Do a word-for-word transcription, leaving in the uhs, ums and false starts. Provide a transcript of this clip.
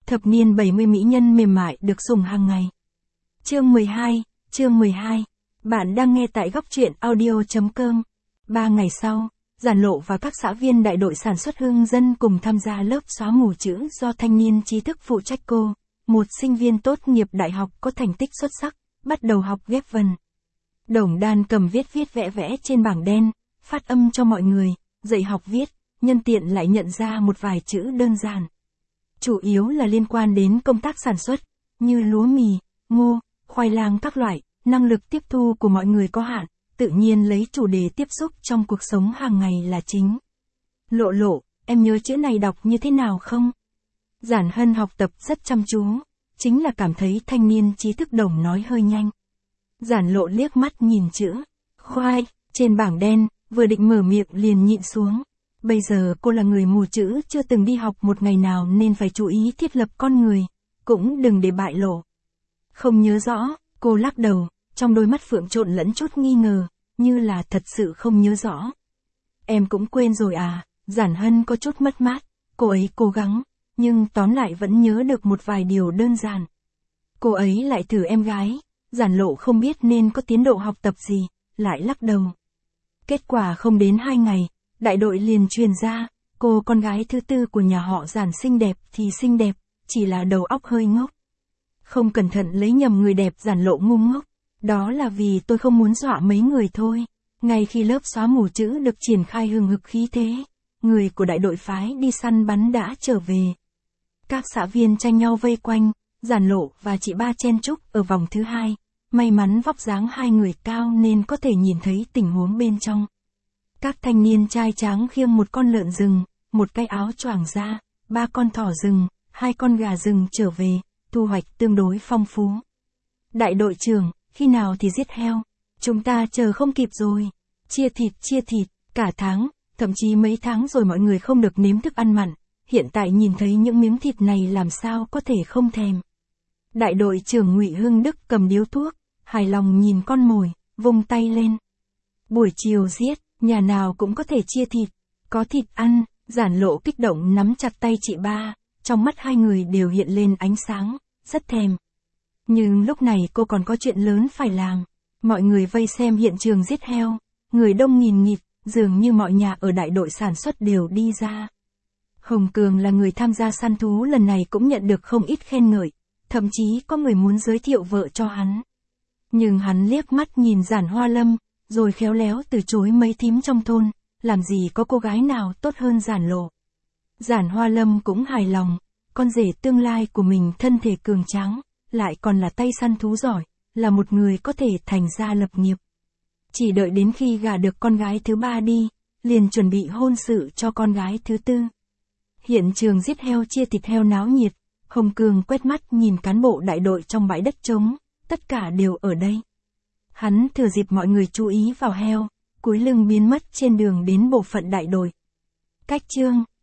Thập niên bảy mươi mỹ nhân mềm mại được sủng hàng ngày. Chương mười hai, chương mười hai. Bạn đang nghe tại góc truyện audio chấm com. Ba ngày sau, Giản Lộ và các xã viên đại đội sản xuất hương dân cùng tham gia lớp xóa mù chữ do thanh niên trí thức phụ trách. Cô, một sinh viên tốt nghiệp đại học có thành tích xuất sắc, bắt đầu học ghép vần. Đồng đan cầm viết viết vẽ vẽ trên bảng đen, phát âm cho mọi người, dạy học viết, nhân tiện lại nhận ra một vài chữ đơn giản. Chủ yếu là liên quan đến công tác sản xuất, như lúa mì, ngô, khoai lang các loại, năng lực tiếp thu của mọi người có hạn, tự nhiên lấy chủ đề tiếp xúc trong cuộc sống hàng ngày là chính. Lộ Lộ, em nhớ chữ này đọc như thế nào không? Giản Hân học tập rất chăm chú, chính là cảm thấy thanh niên trí thức Đồng nói hơi nhanh. Giản Lộ liếc mắt nhìn chữ khoai trên bảng đen, vừa định mở miệng liền nhịn xuống. Bây giờ cô là người mù chữ chưa từng đi học một ngày nào nên phải chú ý thiết lập con người, cũng đừng để bại lộ. Không nhớ rõ, cô lắc đầu, trong đôi mắt phượng trộn lẫn chút nghi ngờ, như là thật sự không nhớ rõ. Em cũng quên rồi à? Giản Hân có chút mất mát, cô ấy cố gắng, nhưng tóm lại vẫn nhớ được một vài điều đơn giản. Cô ấy lại thử em gái, Giản Lộ không biết nên có tiến độ học tập gì, lại lắc đầu. Kết quả không đến hai ngày, đại đội liền truyền ra, cô con gái thứ tư của nhà họ Giản xinh đẹp thì xinh đẹp, chỉ là đầu óc hơi ngốc. Không cẩn thận lấy nhầm người đẹp. Giản Lộ ngu ngốc. Đó là vì tôi không muốn dọa mấy người thôi. Ngay khi lớp xóa mù chữ được triển khai hừng hực khí thế, người của đại đội phái đi săn bắn đã trở về. Các xã viên tranh nhau vây quanh, Giản Lộ và chị ba chen chúc ở vòng thứ hai. May mắn vóc dáng hai người cao nên có thể nhìn thấy tình huống bên trong. Các thanh niên trai tráng khiêng một con lợn rừng, một cái áo choàng da, ba con thỏ rừng, hai con gà rừng trở về, thu hoạch tương đối phong phú. Đại đội trưởng, khi nào thì giết heo? Chúng ta chờ không kịp rồi. Chia thịt chia thịt, cả tháng, thậm chí mấy tháng rồi mọi người không được nếm thức ăn mặn, hiện tại nhìn thấy những miếng thịt này làm sao có thể không thèm. Đại đội trưởng Ngụy Hưng Đức cầm điếu thuốc, hài lòng nhìn con mồi, vung tay lên. Buổi chiều giết, nhà nào cũng có thể chia thịt, có thịt ăn. Giản Lộ kích động nắm chặt tay chị ba, trong mắt hai người đều hiện lên ánh sáng, rất thèm. Nhưng lúc này cô còn có chuyện lớn phải làm. Mọi người vây xem hiện trường giết heo, người đông nghìn nghịt, dường như mọi nhà ở đại đội sản xuất đều đi ra. Hồng Cường là người tham gia săn thú lần này cũng nhận được không ít khen ngợi, thậm chí có người muốn giới thiệu vợ cho hắn. Nhưng hắn liếc mắt nhìn Giản Hoa Lâm, rồi khéo léo từ chối mấy thím trong thôn, làm gì có cô gái nào tốt hơn Giản Lộ. Giản Hoa Lâm cũng hài lòng, con rể tương lai của mình thân thể cường tráng, lại còn là tay săn thú giỏi, là một người có thể thành gia lập nghiệp. Chỉ đợi đến khi gả được con gái thứ ba đi, liền chuẩn bị hôn sự cho con gái thứ tư. Hiện trường giết heo chia thịt heo náo nhiệt, Hồng Cường quét mắt nhìn cán bộ đại đội trong bãi đất trống, tất cả đều ở đây. Hắn thừa dịp mọi người chú ý vào heo, cúi lưng biến mất trên đường đến bộ phận đại đội. Cách chương